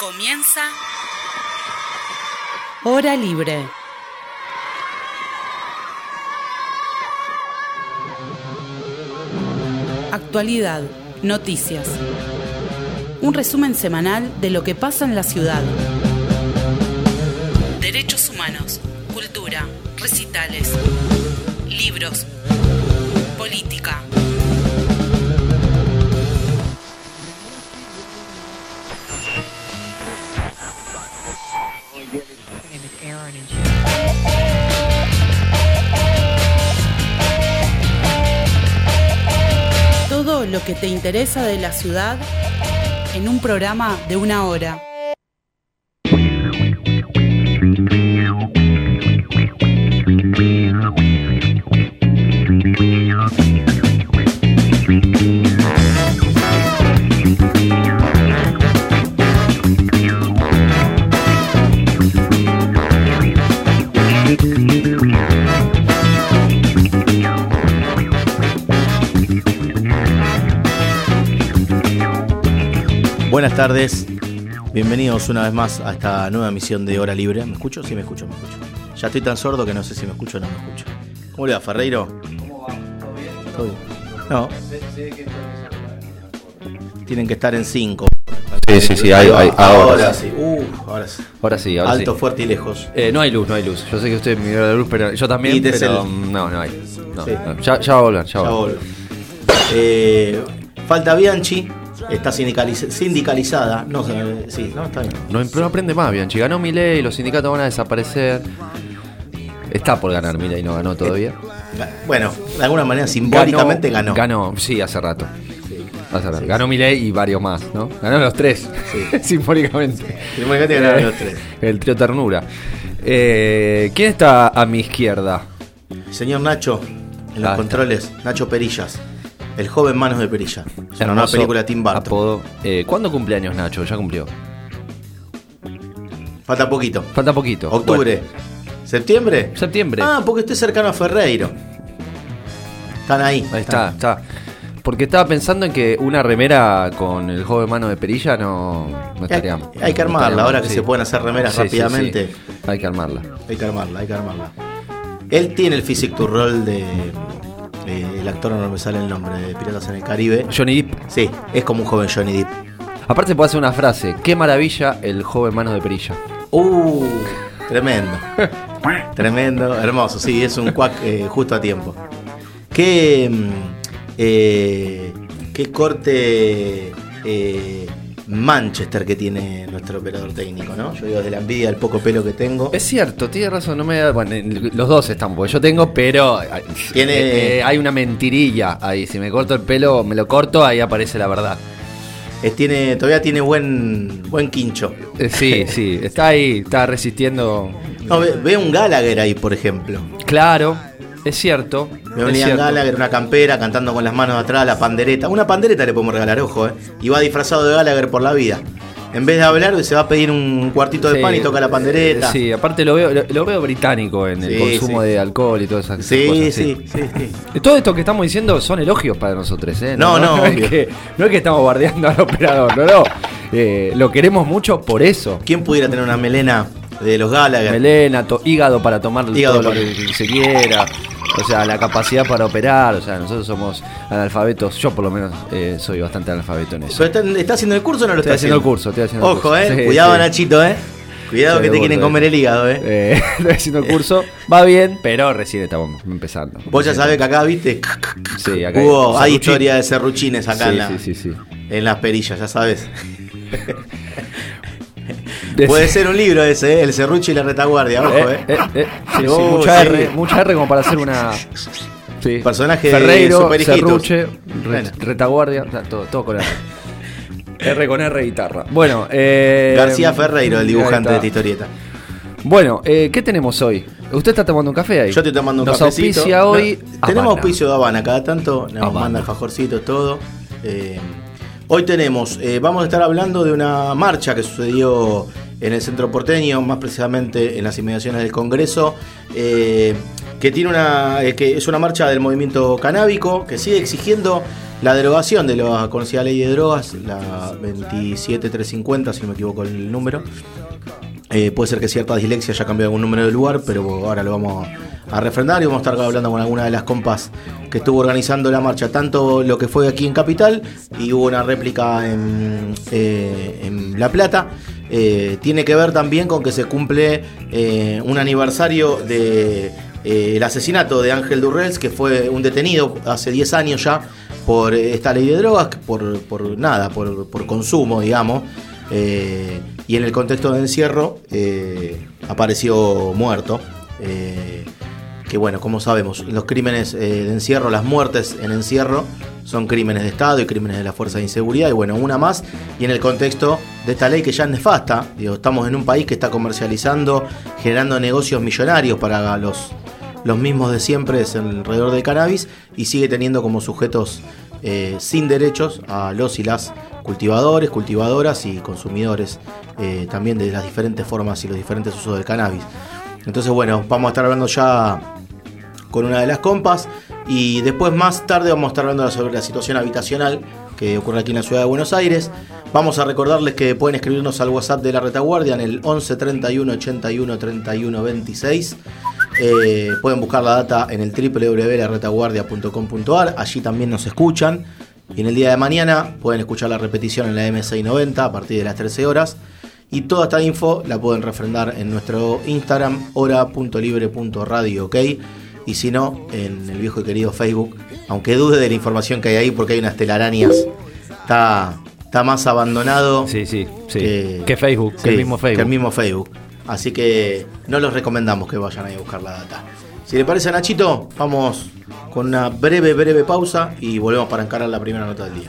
Comienza Hora Libre. Actualidad, noticias. Un resumen semanal de lo que pasa en la ciudad. Derechos humanos, cultura, recitales, libros, política. Todo lo que te interesa de la ciudad en un programa de 1 hora. Buenas tardes, bienvenidos una vez más a esta nueva emisión de Hora Libre. ¿Me escucho? Sí, me escucho. Ya estoy tan sordo que no sé si me escucho o no me escucho. ¿Cómo le va, Ferreiro? ¿Cómo va? ¿Todo bien? ¿Todo bien? No. Tienen que estar en 5. Sí, ahora sí. Ahora sí. Alto, fuerte y lejos. No hay luz. Yo sé que usted me dio la luz, pero yo también, pero no hay. No, sí. No. Ya va a volver. Falta Bianchi. Está sindicalizada. No, sí, no, está bien. No aprende más, Bianchi. Ganó Milei, los sindicatos van a desaparecer. Está por ganar Milei, no ganó todavía. Bueno, de alguna manera simbólicamente ganó. Ganó, sí, hace rato. Sí. Ganó Milei y varios más, ¿no? Ganó los 3, sí. Simbólicamente. Simbólicamente ganaron los 3. El trío ternura. ¿Quién está a mi izquierda? Señor Nacho, en los controles. Nacho Perillas. El joven Manos de Perilla. Es una nueva película de Tim Burton. Apodo. ¿Cuándo cumpleaños Nacho? ¿Ya cumplió? Falta poquito. Bueno. Octubre. ¿Septiembre? Ah, porque estoy cercano a Ferreiro. Están ahí. Ahí está. Porque estaba pensando en que una remera con el joven Manos de Perilla no estaría. Hay que armarla, ahora que se pueden hacer remeras rápidamente. Sí. Hay que armarla. Él tiene el physique to roll de... el actor no me sale el nombre, de Piratas en el Caribe. Johnny Depp. Sí, es como un joven Johnny Depp. Aparte se puede hacer una frase: qué maravilla el joven Manos de Perilla. Tremendo, hermoso. Sí, es un cuac justo a tiempo. Qué corte Manchester que tiene nuestro operador técnico, ¿no? Yo digo, de la envidia del poco pelo que tengo. Es cierto, tiene razón, no me da. Bueno, los dos están, porque yo tengo, pero hay una mentirilla ahí. Si me corto el pelo, me lo corto, ahí aparece la verdad. Todavía tiene buen quincho. Sí, está ahí, está resistiendo. No, ve un Gallagher ahí, por ejemplo. Claro, es cierto. Veo a Liam Gallagher, una campera, cantando con las manos atrás, la pandereta. Una pandereta le podemos regalar, ojo, y va disfrazado de Gallagher por la vida. En vez de hablar, se va a pedir un cuartito de pan y toca la pandereta. Sí, aparte lo veo británico en el consumo de alcohol y todas esas cosas. Sí. Todo esto que estamos diciendo son elogios para nosotros, ¿eh? No es que estamos bardeando al operador, no. Lo queremos mucho por eso. ¿Quién pudiera tener una melena de los Gallagher? Melena, hígado para tomar todo lo que se quiera. O sea, la capacidad para operar. O sea, nosotros somos analfabetos. Yo por lo menos soy bastante analfabeto en eso. ¿Pero está haciendo el curso o no lo está haciendo? Estoy haciendo el curso. Ojo, Sí, cuidado, Nachito, Cuidado que te quieren comer el hígado, Estoy haciendo el curso. Va bien, pero recién estamos empezando. Vos ya sabés que acá, ¿viste? Sí, acá hay historia de serruchines acá sí. En las perillas, ya sabes. Puede ser un libro ese, El serrucho y la retaguardia, ojo, Sí, mucha R como para hacer una... Sí. Personaje Ferreiro, de serruche, retaguardia, todo con R. R con R, guitarra. Bueno, García Ferreiro, el dibujante de esta historieta. Bueno, ¿qué tenemos hoy? ¿Usted está tomando un café ahí? Yo estoy tomando un cafecito. Nos auspicia hoy tenemos auspicio de Habana, cada tanto nos manda alfajorcitos, todo. Hoy vamos a estar hablando de una marcha que sucedió en el centro porteño, más precisamente en las inmediaciones del Congreso, que es una marcha del movimiento canábico que sigue exigiendo la derogación de la conocida ley de drogas, la 27350, si no me equivoco el número. Puede ser que cierta dislexia haya cambiado algún número de lugar, pero ahora lo vamos a refrendar y vamos a estar hablando con alguna de las compas que estuvo organizando la marcha, tanto lo que fue aquí en Capital y hubo una réplica en La Plata. Tiene que ver también con que se cumple un aniversario de el asesinato de Ángel Durrels, que fue un detenido hace 10 años ya por esta ley de drogas, por consumo, digamos. Y en el contexto de encierro apareció muerto. Que bueno, como sabemos, los crímenes de encierro, las muertes en encierro son crímenes de Estado y crímenes de la fuerza de inseguridad. Y bueno, una más. Y en el contexto de esta ley que ya es nefasta, estamos en un país que está comercializando, generando negocios millonarios para los mismos de siempre alrededor del cannabis, y sigue teniendo como sujetos sin derechos a los y las cultivadores, cultivadoras y consumidores también de las diferentes formas y los diferentes usos del cannabis. Entonces bueno, vamos a estar hablando ya con una de las compas, y después más tarde vamos a estar hablando sobre la situación habitacional que ocurre aquí en la ciudad de Buenos Aires. Vamos a recordarles que pueden escribirnos al WhatsApp de La Retaguardia en el 11 31 81 31 26. Pueden buscar la data en el www.laretaguardia.com.ar, allí también nos escuchan, y en el día de mañana pueden escuchar la repetición en la M690 a partir de las 13 horas, y toda esta info la pueden refrendar en nuestro Instagram, hora.libre.radio, ¿ok? Y si no, en el viejo y querido Facebook, aunque dude de la información que hay ahí porque hay unas telarañas, está más abandonado que Facebook, que el mismo Facebook. Así que no los recomendamos que vayan ahí a buscar la data. Si le parece a Nachito, vamos con una breve pausa y volvemos para encarar la primera nota del día.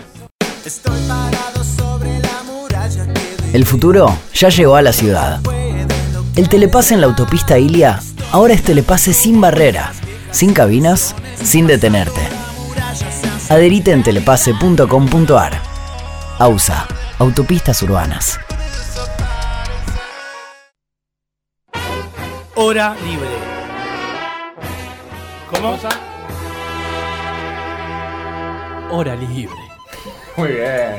El futuro ya llegó a la ciudad. El telepase en la autopista Ilia ahora es telepase sin barrera, sin cabinas, sin detenerte. Adherite en telepase.com.ar. AUSA, Autopistas Urbanas. Hora libre. ¿Cómo? Hora libre. Muy bien.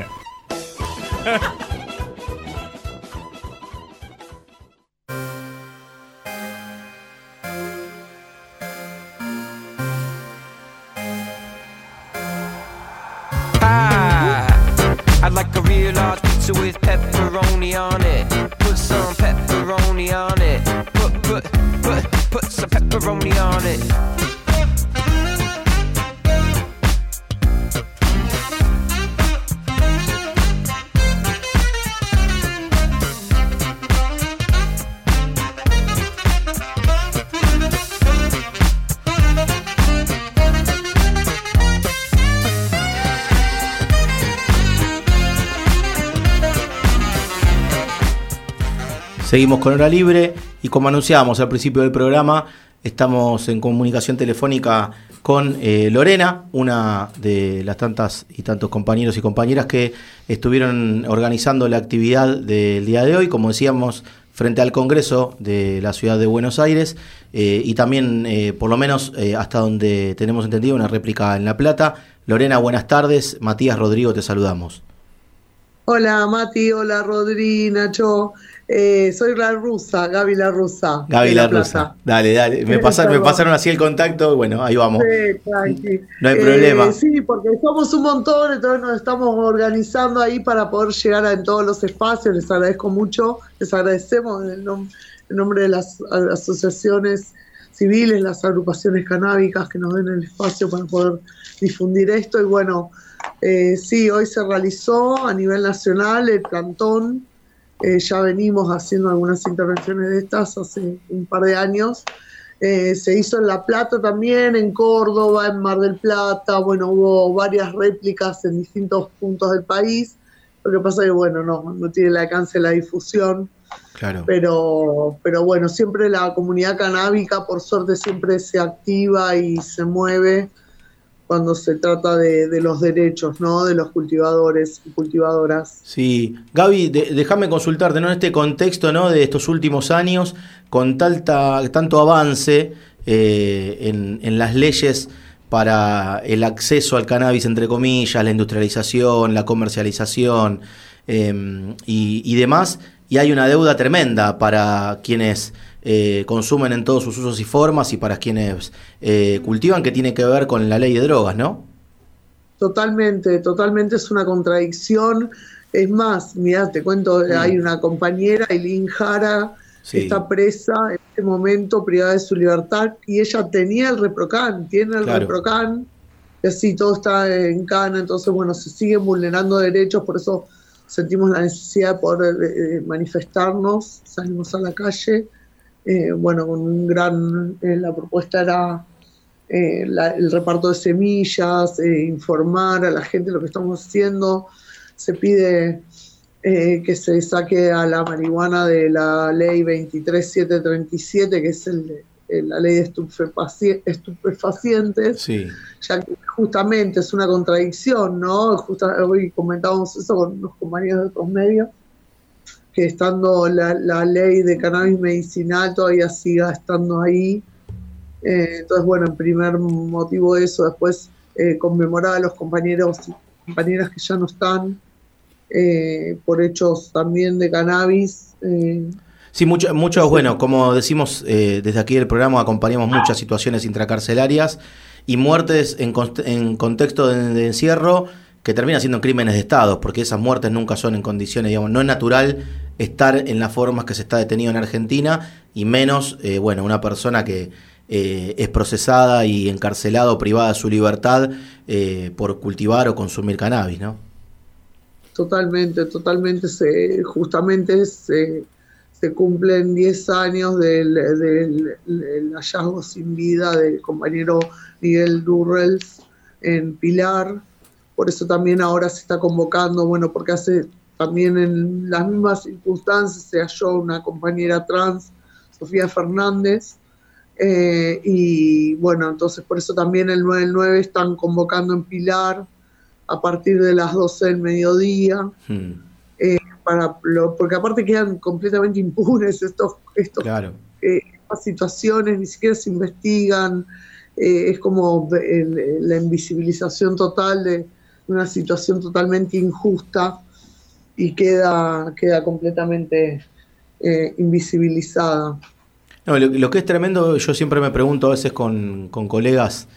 I'd like a real large pizza with pepperoni on it. Put some pepperoni on it. Put some pepperoni on it. Seguimos con Hora Libre y como anunciábamos al principio del programa, estamos en comunicación telefónica con Lorena, una de las tantas y tantos compañeros y compañeras que estuvieron organizando la actividad del día de hoy, como decíamos, frente al Congreso de la ciudad de Buenos Aires, y también, por lo menos hasta donde tenemos entendido, una réplica en La Plata. Lorena, buenas tardes. Matías, Rodrigo, te saludamos. Hola Mati, hola Rodri, Nacho. Soy la rusa, Gaby la rusa. Gaby la rusa. Dale. Me pasaron así el contacto y bueno, ahí vamos. Sí, tranqui. No hay problema. Sí, porque somos un montón, entonces nos estamos organizando ahí para poder llegar en todos los espacios. Les agradezco mucho, les agradecemos en nombre de las asociaciones civiles, las agrupaciones canábicas que nos den el espacio para poder difundir esto. Y bueno, sí, hoy se realizó a nivel nacional el plantón. Ya venimos haciendo algunas intervenciones de estas hace un par de años. Se hizo en La Plata también, en Córdoba, en Mar del Plata. Bueno, hubo varias réplicas en distintos puntos del país. Lo que pasa es que, bueno, no tiene el alcance de la difusión. Claro. Pero bueno, siempre la comunidad canábica, por suerte, siempre se activa y se mueve cuando se trata de los derechos, ¿no? De los cultivadores y cultivadoras. Sí. Gaby, déjame consultarte, ¿no? En este contexto, ¿no? De estos últimos años, con tanto avance en las leyes para el acceso al cannabis, entre comillas, la industrialización, la comercialización y demás, y hay una deuda tremenda para quienes consumen en todos sus usos y formas y para quienes cultivan, que tiene que ver con la ley de drogas, ¿no? Totalmente es una contradicción. Es más, mirá, te cuento, hay una compañera, Eileen Jara, sí, está presa en este momento, privada de su libertad, y ella tenía el ReproCan, tiene el ReproCan, y así todo está en cana. Entonces, bueno, se siguen vulnerando derechos, por eso sentimos la necesidad de poder manifestarnos, salimos a la calle, bueno, con un gran, la propuesta era el reparto de semillas, informar a la gente lo que estamos haciendo. Se pide que se saque a la marihuana de la ley 23737, que es la ley de estupefacientes, sí, ya que justamente es una contradicción, ¿no? Hoy comentábamos eso con unos compañeros de otros medios, que estando la ley de cannabis medicinal todavía siga estando ahí. Entonces, bueno, en primer motivo eso, después conmemorar a los compañeros y compañeras que ya no están por hechos también de cannabis. Sí, muchos, bueno, como decimos desde aquí del programa, acompañamos muchas situaciones intracarcelarias y muertes en contexto de encierro que terminan siendo crímenes de Estado, porque esas muertes nunca son en condiciones, digamos, no es natural estar en las formas que se está detenido en Argentina, y menos, bueno, una persona que es procesada y encarcelada o privada de su libertad por cultivar o consumir cannabis, ¿no? Totalmente, justamente se cumplen 10 años del hallazgo sin vida del compañero Miguel Durrels en Pilar. Por eso también ahora se está convocando, bueno, porque también en las mismas circunstancias se halló una compañera trans, Sofía Fernández, y bueno, entonces por eso también el 9/9 están convocando en Pilar a partir de las 12 del mediodía, porque aparte quedan completamente impunes estas situaciones, ni siquiera se investigan, es como la invisibilización total de una situación totalmente injusta, y queda completamente invisibilizada. No, lo que es tremendo, yo siempre me pregunto a veces con colegas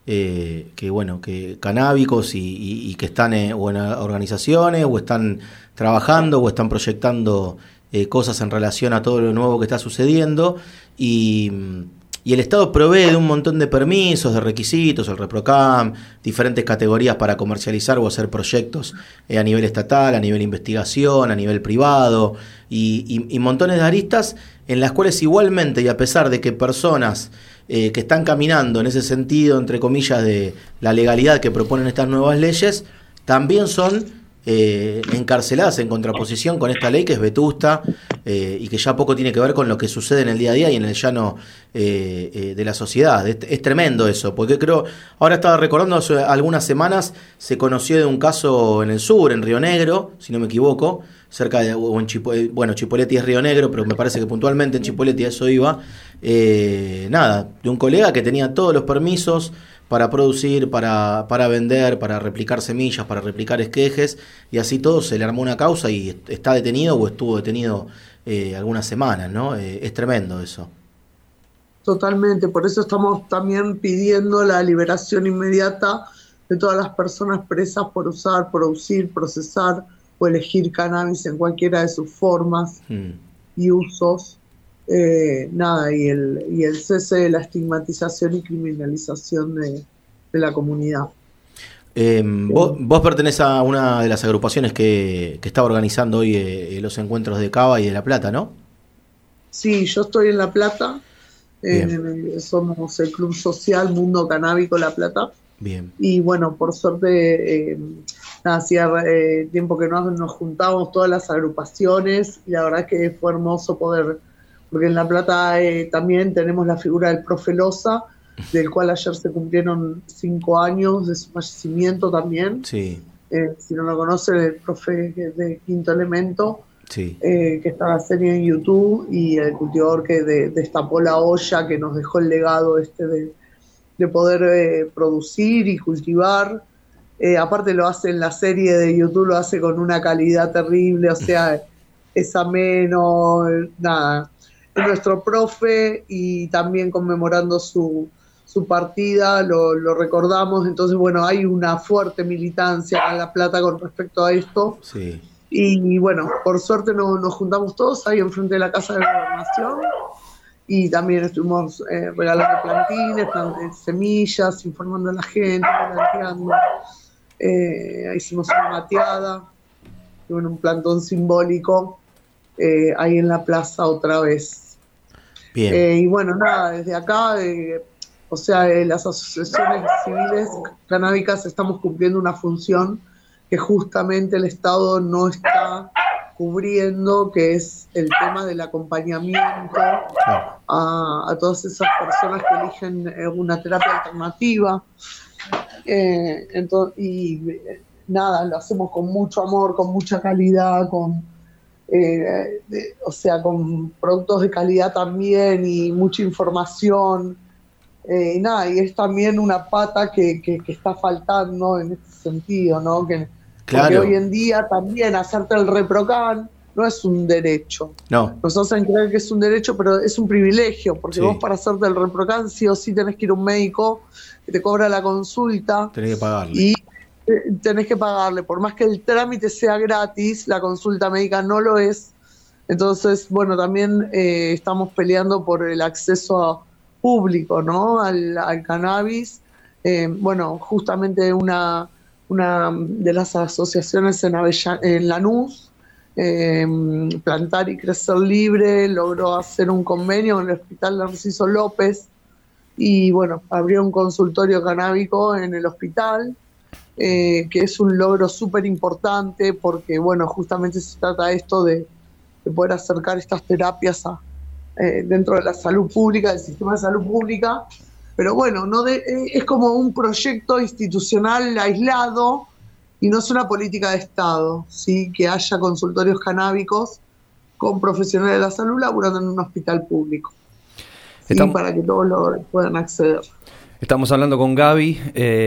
que canábicos y que están o en organizaciones o están trabajando o están proyectando cosas en relación a todo lo nuevo que está sucediendo, y el Estado provee de un montón de permisos, de requisitos, el ReproCan, diferentes categorías para comercializar o hacer proyectos a nivel estatal, a nivel investigación, a nivel privado, y montones de aristas en las cuales igualmente, y a pesar de que personas que están caminando en ese sentido, entre comillas, de la legalidad que proponen estas nuevas leyes, también son encarceladas en contraposición con esta ley que es vetusta y que ya poco tiene que ver con lo que sucede en el día a día y en el llano de la sociedad. Es tremendo eso, porque creo, ahora estaba recordando, hace algunas semanas se conoció de un caso en el sur, en Río Negro, si no me equivoco, cerca de, o en Chipoleti es Río Negro, pero me parece que puntualmente en Chipoleti a eso iba, de un colega que tenía todos los permisos para producir, para vender, para replicar semillas, para replicar esquejes, y así todo se le armó una causa y está detenido o estuvo detenido algunas semanas, ¿no? Es tremendo eso. Totalmente, por eso estamos también pidiendo la liberación inmediata de todas las personas presas por usar, producir, procesar o elegir cannabis en cualquiera de sus formas y usos. Y el cese de la estigmatización y criminalización de la comunidad. Vos pertenecés a una de las agrupaciones que está organizando hoy los encuentros de Cava y de La Plata, ¿no? Sí, yo estoy en La Plata, somos el Club Social Mundo Canábico La Plata. Bien. Y bueno, por suerte, hacía tiempo que nos juntábamos todas las agrupaciones, y la verdad que fue hermoso poder, porque en La Plata también tenemos la figura del profe Loza, del cual ayer se cumplieron 5 años de su fallecimiento también. Sí. Si no lo conocen, el profe de Quinto Elemento, sí. Que está la serie en YouTube, y el cultivador que destapó la olla, que nos dejó el legado poder producir y cultivar. Aparte lo hace en la serie de YouTube, lo hace con una calidad terrible, o sea, es ameno, nada. Es nuestro profe y también conmemorando su partida, lo recordamos. Entonces, bueno, hay una fuerte militancia en La Plata con respecto a esto. Sí. Y bueno, por suerte nos juntamos todos ahí enfrente de la Casa de Gobernación y también estuvimos regalando plantines, semillas, informando a la gente, planteando. Hicimos una mateada, y bueno, un plantón simbólico ahí en la plaza otra vez. Bien. Y bueno, nada, desde acá, o sea, las asociaciones civiles canábicas estamos cumpliendo una función que justamente el Estado no está cubriendo, que es el tema del acompañamiento a todas esas personas que eligen una terapia alternativa. Nada, lo hacemos con mucho amor, con mucha calidad, con productos de calidad también y mucha información. Y es también una pata que está faltando en este sentido, ¿no? Porque hoy en día también hacerte el ReproCan no es un derecho. No. Nos hacen creer que es un derecho, pero es un privilegio, porque vos para hacerte el ReproCan sí o sí tenés que ir a un médico que te cobra la consulta. Tenés que pagarle. Y tenés que pagarle. Por más que el trámite sea gratis, la consulta médica no lo es. Entonces, bueno, también estamos peleando por el acceso público, ¿no? al cannabis. Bueno, justamente una de las asociaciones en Lanús, Plantar y Crecer Libre, logró hacer un convenio con el Hospital Narciso López y bueno, abrió un consultorio canábico en el hospital, que es un logro súper importante porque bueno, justamente se trata esto de poder acercar estas terapias dentro de la salud pública, del sistema de salud pública. Pero bueno, es como un proyecto institucional aislado y no es una política de Estado, ¿sí? Que haya consultorios canábicos con profesionales de la salud laburando en un hospital público, ¿sí? Para que todos puedan acceder. Estamos hablando con Gaby.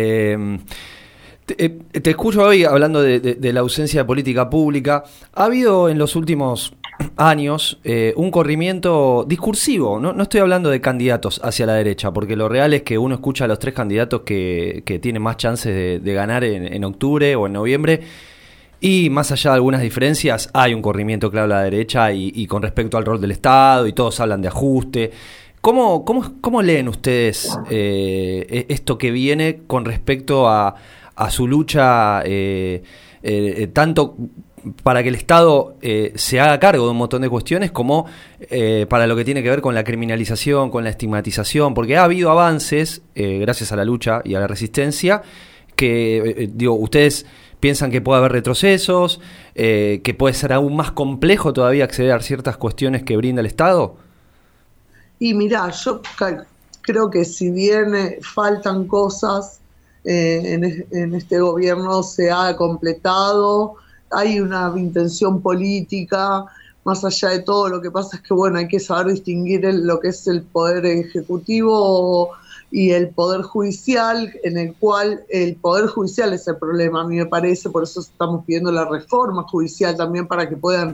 Te escucho hoy hablando de la ausencia de política pública. Ha habido en los últimos años un corrimiento discursivo, no estoy hablando de candidatos hacia la derecha, porque lo real es que uno escucha a los tres candidatos que tienen más chances de ganar en octubre o en noviembre, y más allá de algunas diferencias hay un corrimiento claro a la derecha y con respecto al rol del Estado, y todos hablan de ajuste. ¿Cómo leen ustedes esto que viene con respecto a su lucha, tanto para que el Estado se haga cargo de un montón de cuestiones, como para lo que tiene que ver con la criminalización, con la estigmatización? Porque ha habido avances, gracias a la lucha y a la resistencia, que, ustedes piensan que puede haber retrocesos, que puede ser aún más complejo todavía acceder a ciertas cuestiones que brinda el Estado. Y mirá, yo creo que si bien faltan cosas, en este gobierno se ha completado, hay una intención política, más allá de todo. Lo que pasa es que bueno, hay que saber distinguir lo que es el poder ejecutivo y el poder judicial, en el cual el poder judicial es el problema, a mí me parece. Por eso estamos pidiendo la reforma judicial también, para que puedan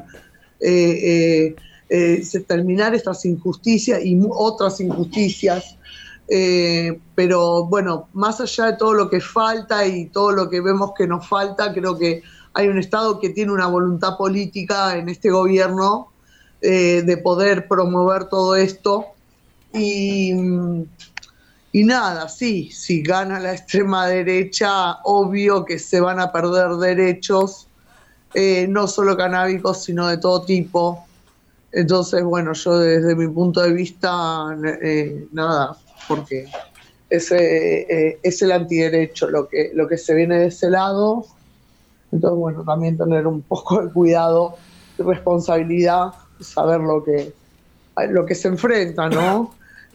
terminar estas injusticias y otras injusticias. Pero bueno, más allá de todo lo que falta y todo lo que vemos que nos falta, creo que hay un Estado que tiene una voluntad política en este gobierno de poder promover todo esto. Y nada, sí, si gana la extrema derecha, obvio que se van a perder derechos, no solo canábicos, sino de todo tipo. Entonces, bueno, yo desde mi punto de vista, nada, porque es el antiderecho lo que se viene de ese lado. Entonces, bueno, también tener un poco de cuidado y responsabilidad, saber lo que se enfrenta, ¿no?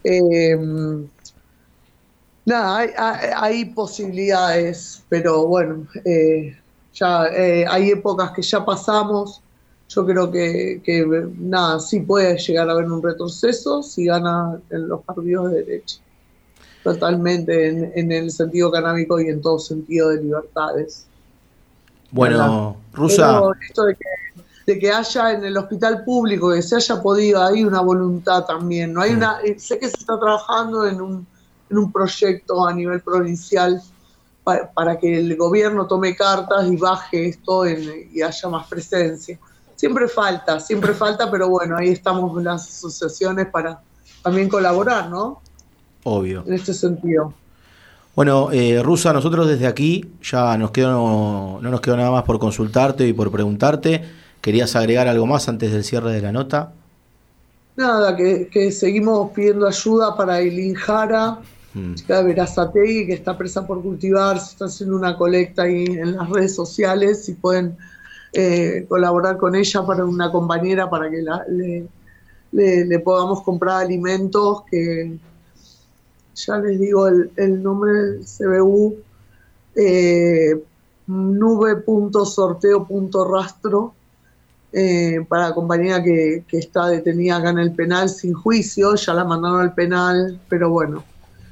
Nada, hay posibilidades, pero bueno, ya hay épocas que ya pasamos. Yo creo que nada, sí puede llegar a haber un retroceso si gana en los partidos de derecha. totalmente en el sentido canábico y en todo sentido de libertades. Bueno, Rusa. Pero esto de que haya en el hospital público, que se haya podido, hay una voluntad también, no hay sé que se está trabajando en un proyecto a nivel provincial para que el gobierno tome cartas y baje esto y haya más presencia. Siempre falta, pero bueno, ahí estamos las asociaciones para también colaborar, ¿no? Obvio. En este sentido. Bueno, Rusa, nosotros desde aquí ya no nos quedó nada más por consultarte y por preguntarte. ¿Querías agregar algo más antes del cierre de la nota? Nada, que seguimos pidiendo ayuda para Eileen Jara, chica de Verazategui, que está presa por cultivar. Se está haciendo una colecta ahí en las redes sociales. Si pueden colaborar con ella para una compañera para que le podamos comprar alimentos, que ya les digo el nombre del CBU, nube.sorteo.rastro, para la compañera que está detenida acá en el penal sin juicio. Ya la mandaron al penal, pero bueno.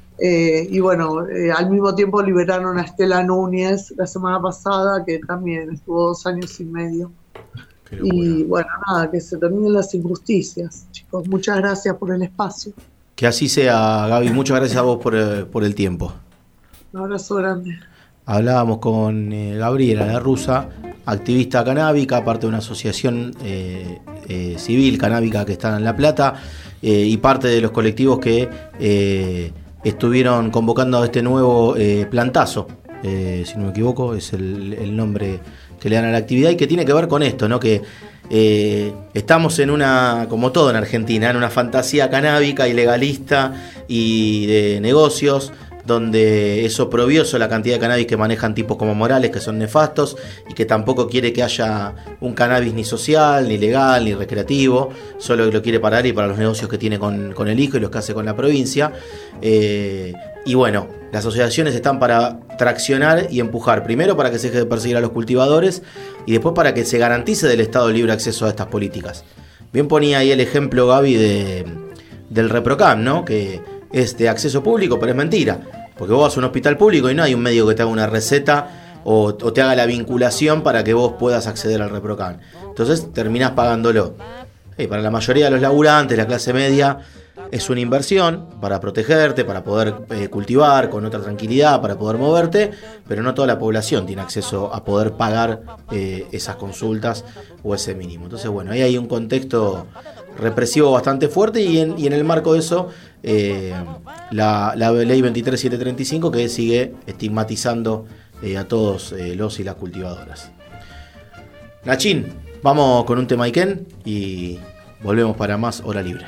Al mismo tiempo liberaron a Estela Núñez la semana pasada, que también estuvo 2 años y medio. Y bueno, nada, que se terminen las injusticias, chicos. Muchas gracias por el espacio. Que así sea, Gaby. Muchas gracias a vos por el tiempo. Un abrazo grande. Hablábamos con Gabriela, la rusa, activista canábica, parte de una asociación civil canábica que está en La Plata, y parte de los colectivos que estuvieron convocando a este nuevo plantazo, si no me equivoco, es el nombre que le dan a la actividad, y que tiene que ver con esto, ¿no? Que estamos en una, como todo en Argentina, en una fantasía canábica y legalista y de negocios, donde es oprobioso la cantidad de cannabis que manejan tipos como Morales, que son nefastos, y que tampoco quiere que haya un cannabis ni social, ni legal, ni recreativo, solo lo quiere para él y para los negocios que tiene con el hijo y los que hace con la provincia. Y bueno, las asociaciones están para traccionar y empujar, primero para que se deje de perseguir a los cultivadores, y después para que se garantice del Estado libre acceso a estas políticas. Bien ponía ahí el ejemplo, Gaby, del ReproCam, ¿no? Que es de acceso público, pero es mentira. Porque vos vas a un hospital público y no hay un médico que te haga una receta o te haga la vinculación para que vos puedas acceder al ReproCam. Entonces terminás pagándolo. Para la mayoría de los laburantes, la clase media, es una inversión para protegerte, para poder cultivar con otra tranquilidad, para poder moverte, pero no toda la población tiene acceso a poder pagar esas consultas o ese mínimo. Entonces, bueno, ahí hay un contexto represivo bastante fuerte, y en el marco de eso la ley 23735, que sigue estigmatizando a todos los y las cultivadoras. Nachín, vamos con un tema Iken y volvemos para más Hora Libre.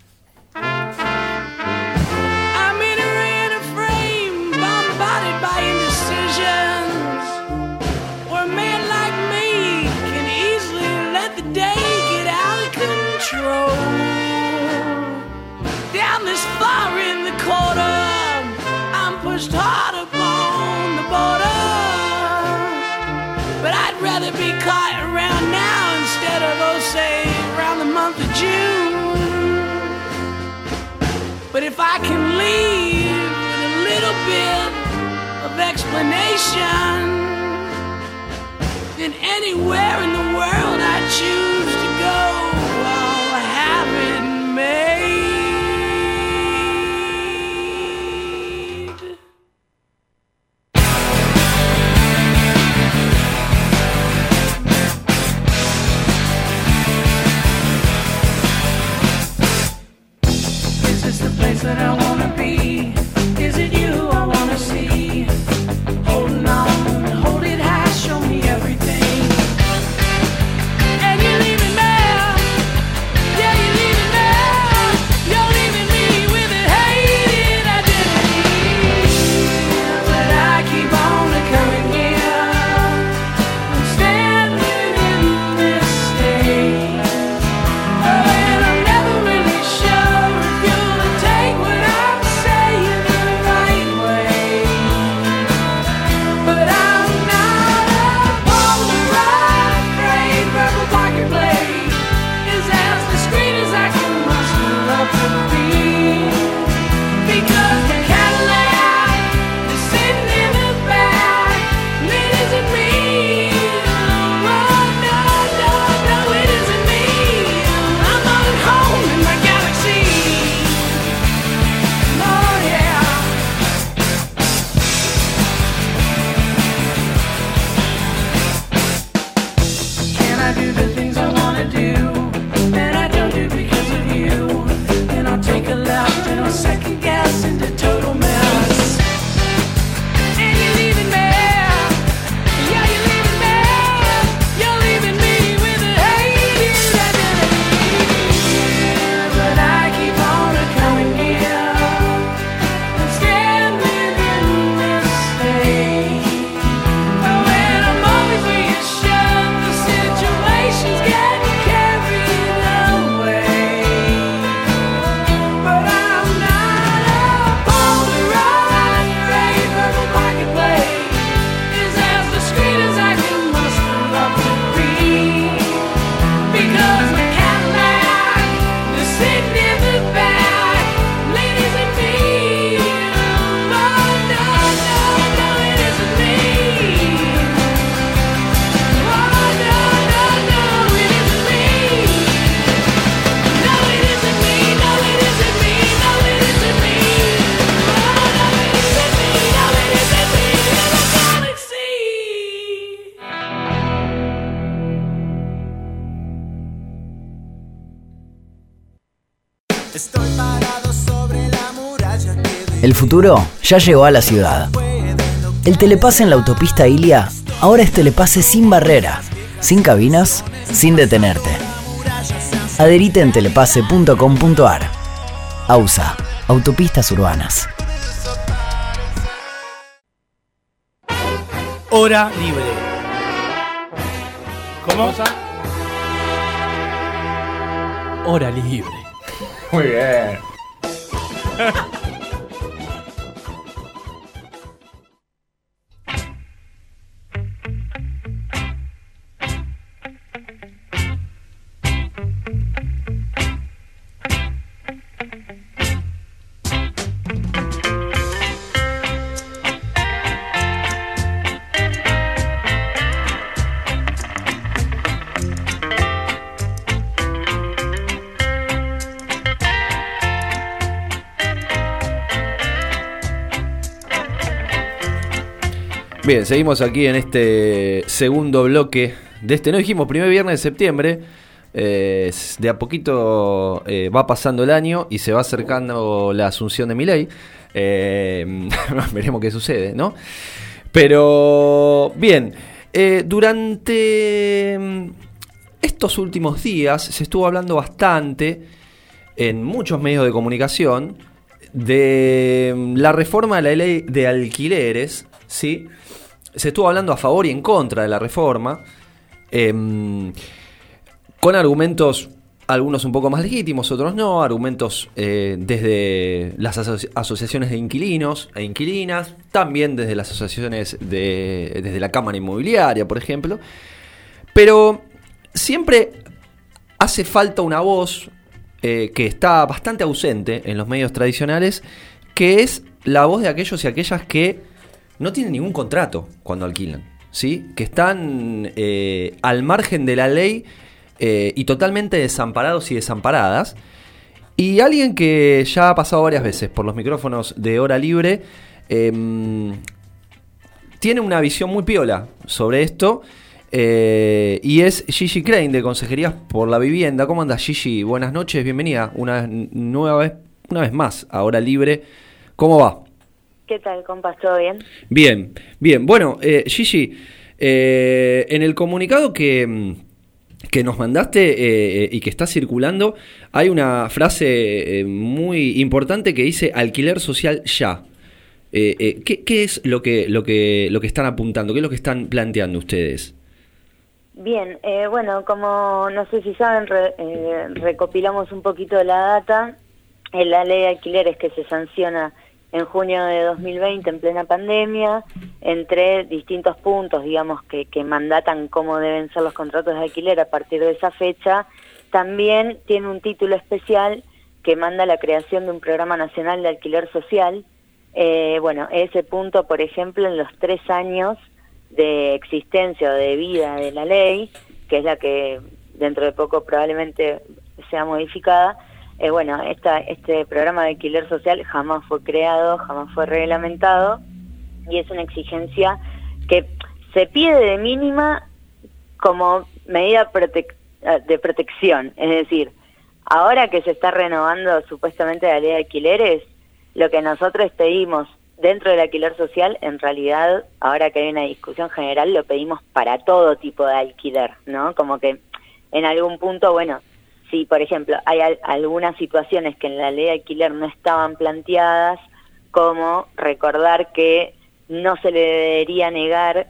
Down this far in the quarter, I'm pushed hard upon the border. But I'd rather be caught around now instead of, say, around the month of June. But if I can leave with a little bit of explanation, then anywhere in the world I choose to go, I'll have it made. That I wanna be, is it you I wanna see? Holding on, hold it high, show me everything. El futuro ya llegó a la ciudad. El telepase en la autopista Ilia ahora es telepase sin barrera, sin cabinas, sin detenerte. Adherite en telepase.com.ar. AUSA, Autopistas Urbanas. Hora libre. ¿Cómo? Hora libre. Muy bien. Bien, seguimos aquí en este segundo bloque de este, no dijimos, primer viernes de septiembre. De a poquito va pasando el año y se va acercando la asunción de Milei. Veremos qué sucede, ¿no? Pero, bien, durante estos últimos días se estuvo hablando bastante en muchos medios de comunicación de la reforma de la ley de alquileres, ¿sí? Se estuvo hablando a favor y en contra de la reforma, con argumentos, algunos un poco más legítimos, otros no, argumentos desde las asociaciones de inquilinos e inquilinas, también desde las asociaciones desde la Cámara Inmobiliaria, por ejemplo. Pero siempre hace falta una voz que está bastante ausente en los medios tradicionales, que es la voz de aquellos y aquellas que no tienen ningún contrato cuando alquilan, ¿sí? Que están al margen de la ley y totalmente desamparados y desamparadas. Y alguien que ya ha pasado varias veces por los micrófonos de Hora Libre tiene una visión muy piola sobre esto, y es Gigi Crane, de Consejerías por la Vivienda. ¿Cómo andas, Gigi? Buenas noches, bienvenida una vez más a Hora Libre. ¿Cómo va? ¿Qué tal, compas? ¿Todo bien? Bien, bien. Bueno, Gigi, en el comunicado que nos mandaste y que está circulando, hay una frase muy importante que dice alquiler social ya. ¿Qué es lo que están apuntando? ¿Qué es lo que están planteando ustedes? Bien, bueno, como no sé si saben, recopilamos un poquito la data. En la ley de alquileres que se sanciona en junio de 2020, en plena pandemia, entre distintos puntos, digamos, que mandatan cómo deben ser los contratos de alquiler a partir de esa fecha, también tiene un título especial que manda la creación de un programa nacional de alquiler social. Bueno, ese punto, por ejemplo, en los 3 años de existencia o de vida de la ley, que es la que dentro de poco probablemente sea modificada, bueno, este programa de alquiler social jamás fue creado, jamás fue reglamentado, y es una exigencia que se pide de mínima como medida de protección. Es decir, ahora que se está renovando supuestamente la ley de alquileres, lo que nosotros pedimos dentro del alquiler social, en realidad, ahora que hay una discusión general, lo pedimos para todo tipo de alquiler, ¿no? Como que en algún punto, bueno, si, por ejemplo, hay algunas situaciones que en la ley de alquiler no estaban planteadas, como recordar que no se le debería negar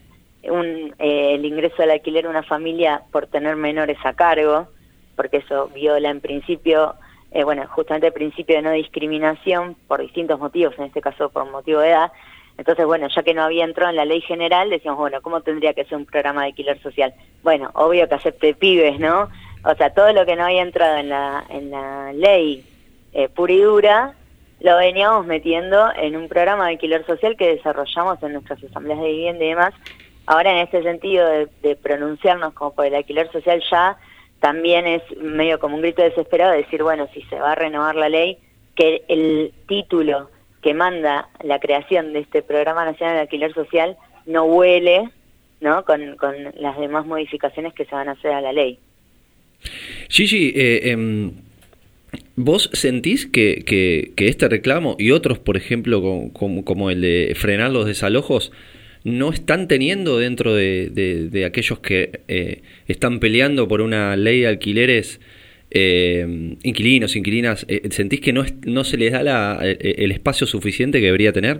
el ingreso al alquiler a una familia por tener menores a cargo, porque eso viola en principio, bueno, justamente el principio de no discriminación por distintos motivos, en este caso por motivo de edad. Entonces, bueno, ya que no había entrado en la ley general, decíamos, bueno, ¿cómo tendría que ser un programa de alquiler social? Bueno, obvio que acepte pibes, ¿no? O sea, todo lo que no había entrado en la ley pura y dura, lo veníamos metiendo en un programa de alquiler social que desarrollamos en nuestras asambleas de vivienda y demás. Ahora, en este sentido de pronunciarnos como por el alquiler social ya, también es medio como un grito desesperado de decir, bueno, si se va a renovar la ley, que el título que manda la creación de este Programa Nacional de Alquiler Social no huele, ¿no?, con las demás modificaciones que se van a hacer a la ley. Gigi, ¿Vos sentís que este reclamo y otros, por ejemplo, como el de frenar los desalojos, no están teniendo dentro de aquellos que están peleando por una ley de alquileres, inquilinos, inquilinas, ¿sentís que no se les da el espacio suficiente que debería tener?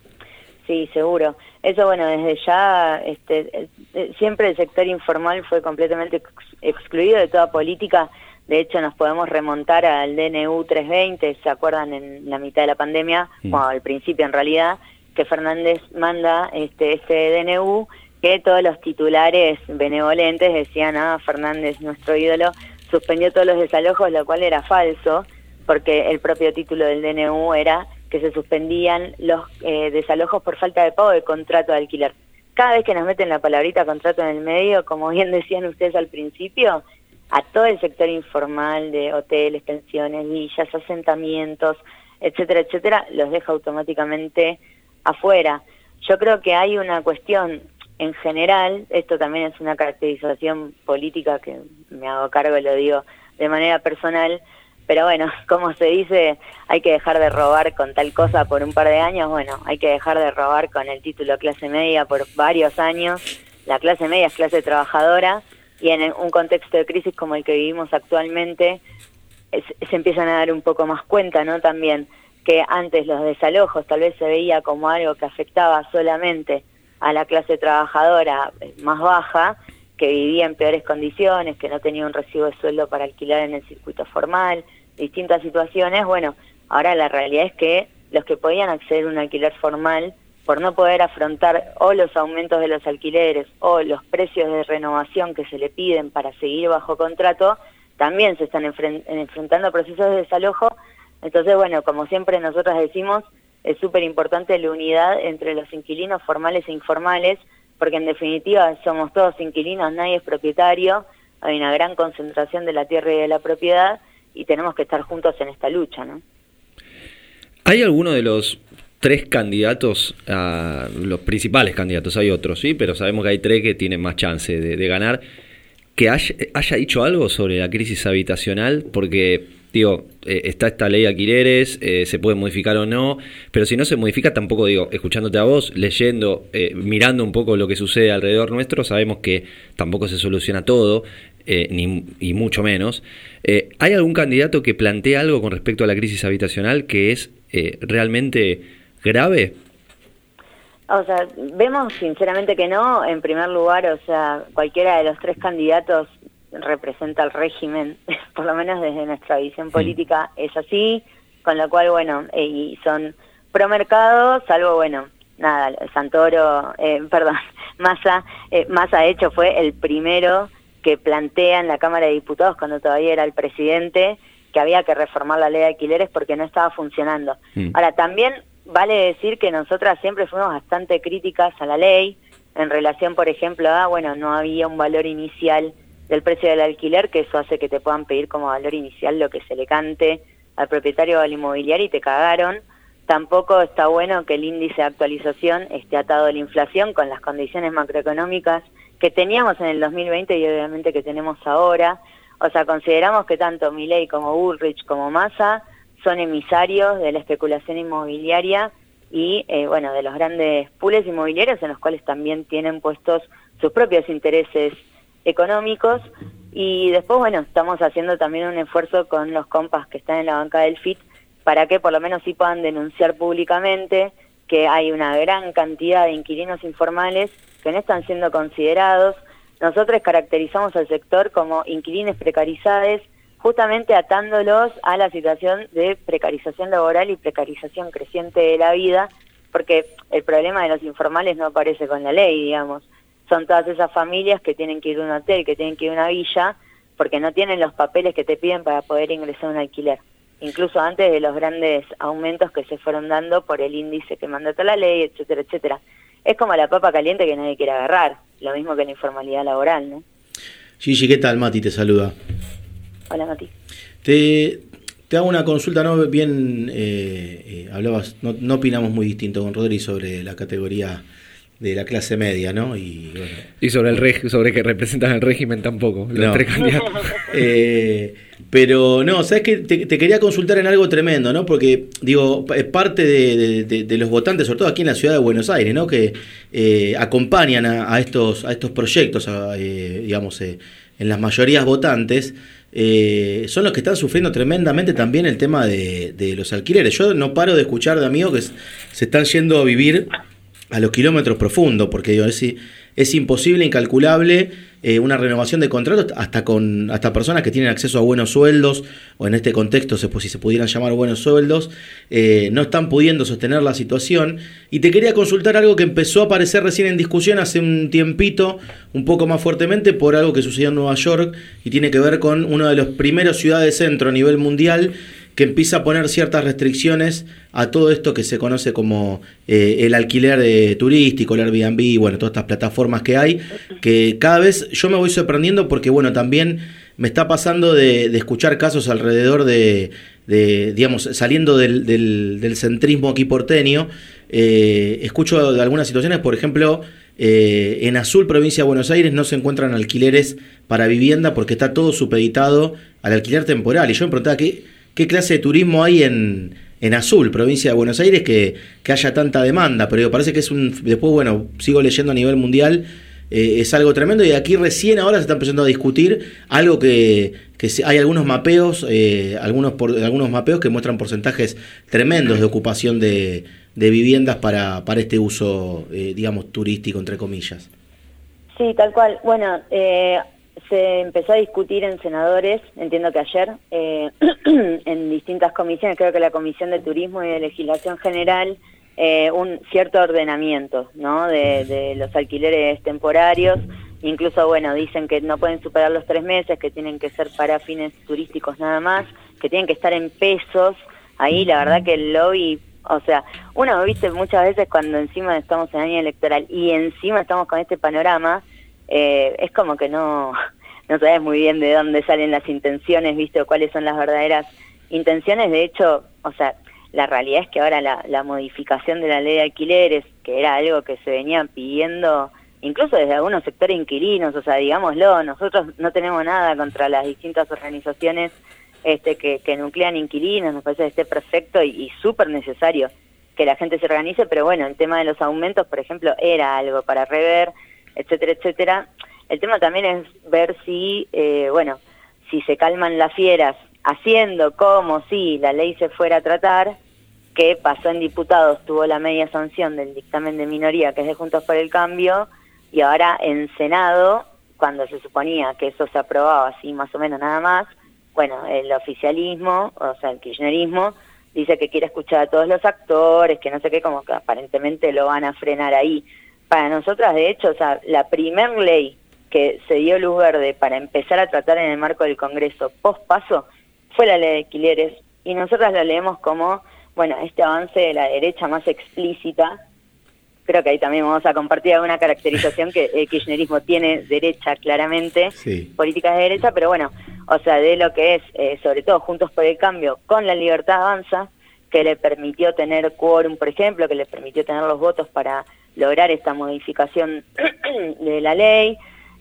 Sí, seguro. Eso, bueno, desde ya siempre el sector informal fue completamente excluido de toda política. De hecho, nos podemos remontar al DNU 320, ¿se acuerdan? En la mitad de la pandemia, bueno, al principio en realidad, que Fernández manda este DNU, que todos los titulares benevolentes decían, Fernández, nuestro ídolo, suspendió todos los desalojos, lo cual era falso, porque el propio título del DNU era que se suspendían los desalojos por falta de pago de contrato de alquiler. Cada vez que nos meten la palabrita contrato en el medio, como bien decían ustedes al principio, a todo el sector informal de hoteles, pensiones, villas, asentamientos, etcétera, etcétera, los deja automáticamente afuera. Yo creo que hay una cuestión en general, esto también es una caracterización política que me hago cargo, lo digo de manera personal, pero bueno, como se dice, hay que dejar de robar con tal cosa por un par de años, bueno, hay que dejar de robar con el título clase media por varios años. La clase media es clase trabajadora y en un contexto de crisis como el que vivimos actualmente se empiezan a dar un poco más cuenta, ¿no? También que antes los desalojos tal vez se veía como algo que afectaba solamente a la clase trabajadora más baja, que vivía en peores condiciones, que no tenía un recibo de sueldo para alquilar en el circuito formal, distintas situaciones. Bueno, ahora la realidad es que los que podían acceder a un alquiler formal, por no poder afrontar o los aumentos de los alquileres o los precios de renovación que se le piden para seguir bajo contrato, también se están enfrentando a procesos de desalojo. Entonces, bueno, como siempre nosotros decimos, es súper importante la unidad entre los inquilinos formales e informales, porque en definitiva somos todos inquilinos, nadie es propietario, hay una gran concentración de la tierra y de la propiedad y tenemos que estar juntos en esta lucha, ¿no? ¿Hay alguno de los tres candidatos, los principales candidatos, hay otros, sí, pero sabemos que hay tres que tienen más chance de ganar, que haya dicho algo sobre la crisis habitacional? Porque, digo, está esta ley de alquileres, se puede modificar o no, pero si no se modifica tampoco, digo, escuchándote a vos, leyendo, mirando un poco lo que sucede alrededor nuestro, sabemos que tampoco se soluciona todo, y mucho menos. ¿Hay algún candidato que plantee algo con respecto a la crisis habitacional que es realmente grave? O sea, vemos sinceramente que no. En primer lugar, o sea, cualquiera de los tres candidatos representa al régimen, por lo menos desde nuestra visión política es así, con lo cual, bueno, y son pro mercado, salvo, bueno, nada, Massa de hecho fue el primero que plantea en la Cámara de Diputados, cuando todavía era el presidente, que había que reformar la ley de alquileres porque no estaba funcionando. Ahora, también vale decir que nosotras siempre fuimos bastante críticas a la ley, en relación, por ejemplo, no había un valor inicial del precio del alquiler, que eso hace que te puedan pedir como valor inicial lo que se le cante al propietario o al inmobiliario y te cagaron. Tampoco está bueno que el índice de actualización esté atado a la inflación con las condiciones macroeconómicas que teníamos en el 2020 y obviamente que tenemos ahora. O sea, consideramos que tanto Milei como Bullrich como Massa son emisarios de la especulación inmobiliaria y, de los grandes pools inmobiliarios en los cuales también tienen puestos sus propios intereses económicos. Y después, estamos haciendo también un esfuerzo con los compas que están en la bancada del FIT para que por lo menos sí puedan denunciar públicamente que hay una gran cantidad de inquilinos informales que no están siendo considerados. Nosotros caracterizamos al sector como inquilines precarizados, justamente atándolos a la situación de precarización laboral y precarización creciente de la vida, porque el problema de los informales no aparece con la ley, digamos. Son todas esas familias que tienen que ir a un hotel, que tienen que ir a una villa, porque no tienen los papeles que te piden para poder ingresar a un alquiler. Incluso antes de los grandes aumentos que se fueron dando por el índice que mandata la ley, etcétera, etcétera. Es como la papa caliente que nadie quiere agarrar, lo mismo que la informalidad laboral, ¿no? Gigi, ¿qué tal? Mati te saluda. Hola, Mati. Te hago una consulta, ¿no? Bien, hablabas, no opinamos muy distinto con Rodri sobre la categoría de la clase media, ¿no? Y sobre sobre que representan el régimen tampoco, los tres candidatos. Pero no, sabes que te quería consultar en algo tremendo, ¿no? Porque digo, es parte de los votantes, sobre todo aquí en la ciudad de Buenos Aires, ¿no? Que acompañan a estos proyectos, digamos, en las mayorías votantes. Son los que están sufriendo tremendamente también el tema de los alquileres. Yo no paro de escuchar de amigos que se están yendo a vivir a los kilómetros profundos, porque digo, es imposible, incalculable, una renovación de contratos hasta personas que tienen acceso a buenos sueldos, o en este contexto, si se pudieran llamar buenos sueldos, no están pudiendo sostener la situación. Y te quería consultar algo que empezó a aparecer recién en discusión hace un tiempito, un poco más fuertemente, por algo que sucedió en Nueva York, y tiene que ver con una de las primeras ciudades centro a nivel mundial, que empieza a poner ciertas restricciones a todo esto que se conoce como el alquiler turístico, el Airbnb, bueno, todas estas plataformas que hay, que cada vez yo me voy sorprendiendo porque, bueno, también me está pasando de escuchar casos alrededor de digamos, saliendo del centrismo aquí porteño, escucho de algunas situaciones, por ejemplo, en Azul, provincia de Buenos Aires, no se encuentran alquileres para vivienda porque está todo supeditado al alquiler temporal, y yo me preguntaba ¿qué clase de turismo hay en Azul, provincia de Buenos Aires, que haya tanta demanda? Pero parece que después, bueno, sigo leyendo a nivel mundial, es algo tremendo, y aquí recién ahora se está empezando a discutir algo que hay algunos mapeos, algunos mapeos que muestran porcentajes tremendos de ocupación de viviendas para este uso, digamos, turístico, entre comillas. Sí, tal cual. Bueno, se empezó a discutir en senadores, entiendo que ayer, en distintas comisiones, creo que la Comisión de Turismo y de Legislación General, un cierto ordenamiento, ¿no? de los alquileres temporarios. Incluso, bueno, dicen que no pueden superar los 3 meses, que tienen que ser para fines turísticos nada más, que tienen que estar en pesos. Ahí la verdad que el lobby, o sea, uno viste muchas veces cuando encima estamos en año electoral y encima estamos con este panorama, es como que no sabes muy bien de dónde salen las intenciones, ¿viste? O cuáles son las verdaderas intenciones. De hecho, o sea, la realidad es que ahora la modificación de la ley de alquileres, que era algo que se venía pidiendo incluso desde algunos sectores inquilinos, o sea, digámoslo, nosotros no tenemos nada contra las distintas organizaciones que nuclean inquilinos, nos parece que esté perfecto y súper necesario que la gente se organice, pero bueno, el tema de los aumentos, por ejemplo, era algo para rever, etcétera, etcétera. El tema también es ver si, si se calman las fieras, haciendo como si la ley se fuera a tratar, que pasó en diputados, tuvo la media sanción del dictamen de minoría, que es de Juntos por el Cambio, y ahora en Senado, cuando se suponía que eso se aprobaba así más o menos nada más, bueno, el oficialismo, o sea, el kirchnerismo, dice que quiere escuchar a todos los actores, que no sé qué, como que aparentemente lo van a frenar ahí. Para nosotras, de hecho, o sea, la primer ley que se dio luz verde para empezar a tratar en el marco del Congreso post-paso fue la ley de alquileres, y nosotras la leemos como, bueno, este avance de la derecha más explícita. Creo que ahí también vamos a compartir alguna caracterización que el kirchnerismo tiene derecha claramente, sí, políticas de derecha, pero bueno, o sea, de lo que es, sobre todo Juntos por el Cambio, con la Libertad Avanza, que le permitió tener quórum, por ejemplo, que le permitió tener los votos para lograr esta modificación de la ley,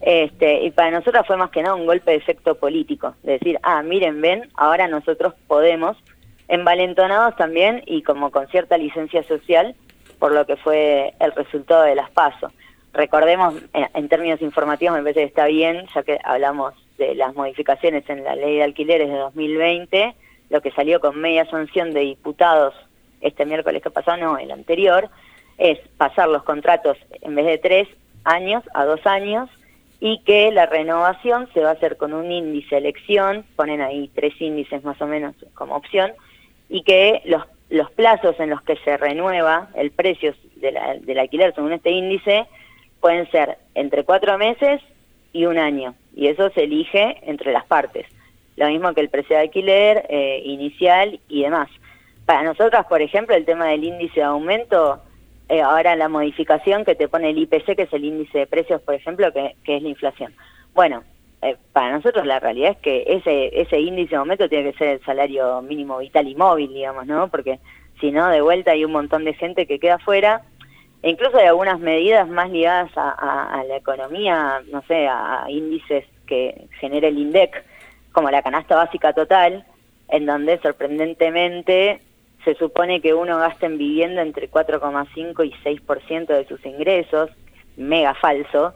y para nosotros fue más que nada un golpe de efecto político, de decir, miren, ven, ahora nosotros podemos, envalentonados también y como con cierta licencia social, por lo que fue el resultado de las PASO. Recordemos, en términos informativos, me parece que está bien, ya que hablamos de las modificaciones en la ley de alquileres de 2020, lo que salió con media sanción de diputados este miércoles que pasó, no, el anterior, es pasar los contratos en vez de 3 años a 2 años, y que la renovación se va a hacer con un índice elección, ponen ahí 3 índices más o menos como opción, y que los plazos en los que se renueva el precio del alquiler según este índice pueden ser entre 4 meses y 1 año, y eso se elige entre las partes. Lo mismo que el precio de alquiler inicial y demás. Para nosotras, por ejemplo, el tema del índice de aumento, ahora la modificación que te pone el IPC, que es el índice de precios, por ejemplo, que es la inflación. Bueno, para nosotros la realidad es que ese índice de aumento tiene que ser el salario mínimo vital y móvil, digamos, ¿no? Porque si no, de vuelta hay un montón de gente que queda fuera, e incluso hay algunas medidas más ligadas a la economía, no sé, a índices que genera el INDEC, como la canasta básica total, en donde sorprendentemente se supone que uno gasta en vivienda entre 4,5 y 6% de sus ingresos, mega falso.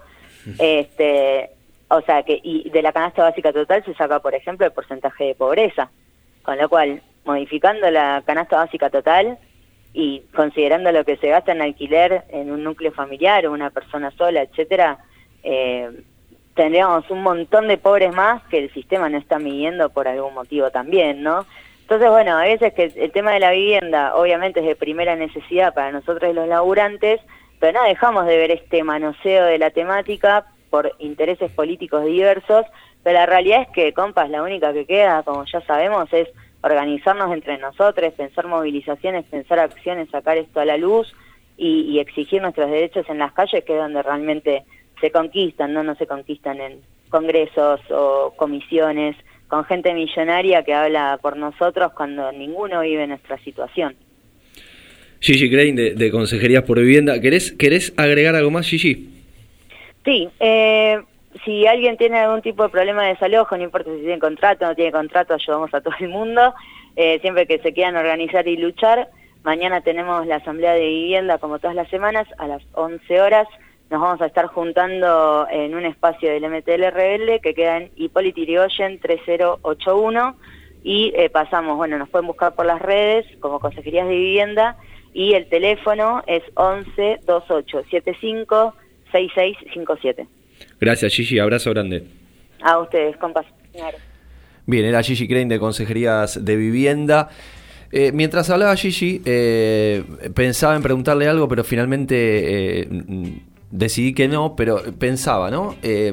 O sea que, y de la canasta básica total se saca, por ejemplo, el porcentaje de pobreza, con lo cual, modificando la canasta básica total y considerando lo que se gasta en alquiler en un núcleo familiar o una persona sola, etcétera, tendríamos un montón de pobres más que el sistema no está midiendo por algún motivo también, ¿no? Entonces, bueno, a veces que el tema de la vivienda obviamente es de primera necesidad para nosotros los laburantes, pero no dejamos de ver este manoseo de la temática por intereses políticos diversos, pero la realidad es que, compas, la única que queda, como ya sabemos, es organizarnos entre nosotros, pensar movilizaciones, pensar acciones, sacar esto a la luz y exigir nuestros derechos en las calles, que es donde realmente se conquistan, no se conquistan en congresos o comisiones, con gente millonaria que habla por nosotros cuando ninguno vive nuestra situación. Gigi Crane de Consejerías por Vivienda. ¿Querés agregar algo más, Gigi? Sí, si alguien tiene algún tipo de problema de desalojo, no importa si tiene contrato o no tiene contrato, ayudamos a todo el mundo, siempre que se quieran organizar y luchar. Mañana tenemos la asamblea de vivienda, como todas las semanas, a las 11 horas. Nos vamos a estar juntando en un espacio del MTL Rebelde que queda en Hipólito Yrigoyen 3081 y nos pueden buscar por las redes como Consejerías de Vivienda y el teléfono es 11 28 75 6657. Gracias, Gigi, abrazo grande. A ustedes, compas. Bien, era Gigi Crane de Consejerías de Vivienda. Mientras hablaba Gigi, pensaba en preguntarle algo, pero finalmente decidí que no, pero pensaba, ¿no?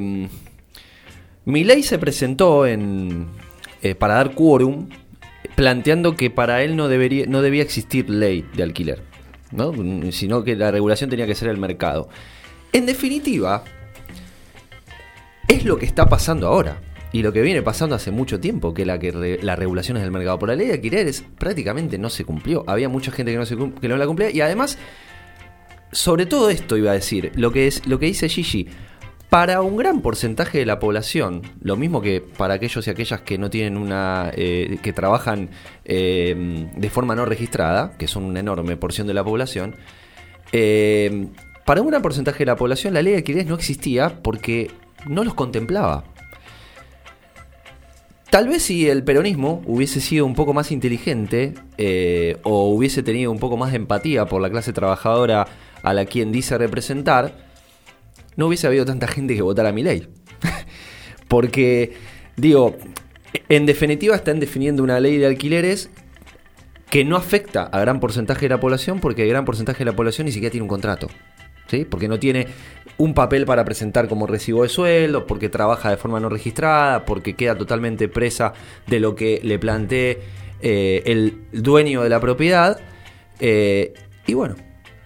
Milei se presentó para dar quórum, planteando que para él no debía existir ley de alquiler, ¿no? Sino que la regulación tenía que ser el mercado. En definitiva, es lo que está pasando ahora y lo que viene pasando hace mucho tiempo, que la regulación es del mercado. Por la ley de alquileres prácticamente no se cumplió. Había mucha gente que no la cumplía y además, sobre todo esto iba a decir, lo que dice Gigi, para un gran porcentaje de la población, lo mismo que para aquellos y aquellas que no tienen que trabajan de forma no registrada, que son una enorme porción de la población, para un gran porcentaje de la población la ley de alquileres no existía porque no los contemplaba. Tal vez si el peronismo hubiese sido un poco más inteligente o hubiese tenido un poco más de empatía por la clase trabajadora a la quien dice representar, no hubiese habido tanta gente que votara a Milei. Porque, digo, en definitiva están definiendo una ley de alquileres que no afecta a gran porcentaje de la población porque el gran porcentaje de la población ni siquiera tiene un contrato, ¿sí? Porque no tiene un papel para presentar como recibo de sueldo, porque trabaja de forma no registrada, porque queda totalmente presa de lo que le plantee el dueño de la propiedad. Y bueno,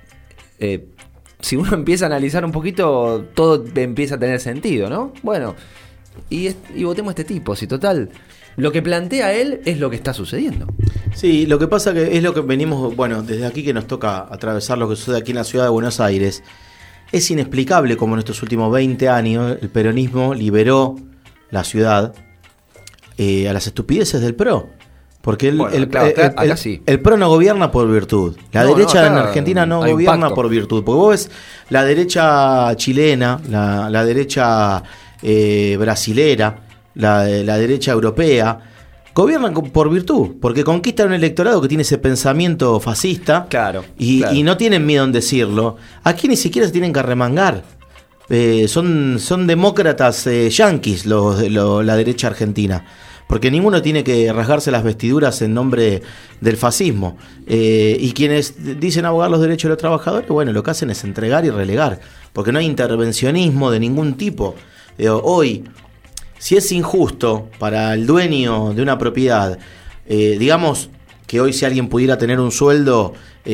si uno empieza a analizar un poquito, todo empieza a tener sentido, ¿no? Bueno, y votemos a este tipo, si total, lo que plantea él es lo que está sucediendo. Sí, lo que pasa que es lo que venimos, bueno, desde aquí que nos toca atravesar lo que sucede aquí en la ciudad de Buenos Aires. Es inexplicable cómo en estos últimos 20 años el peronismo liberó la ciudad a las estupideces del PRO. Porque el PRO no gobierna por virtud. La derecha en Argentina no gobierna por virtud. Porque vos ves la derecha chilena, la derecha brasilera, la derecha europea, gobiernan por virtud, porque conquistan un electorado que tiene ese pensamiento fascista, y no tienen miedo en decirlo. Aquí ni siquiera se tienen que arremangar. Son demócratas yanquis la derecha argentina, porque ninguno tiene que rasgarse las vestiduras en nombre del fascismo. Y quienes dicen abogar los derechos de los trabajadores, bueno, lo que hacen es entregar y relegar, porque no hay intervencionismo de ningún tipo. Hoy, si es injusto para el dueño de una propiedad, digamos que hoy si alguien pudiera tener un sueldo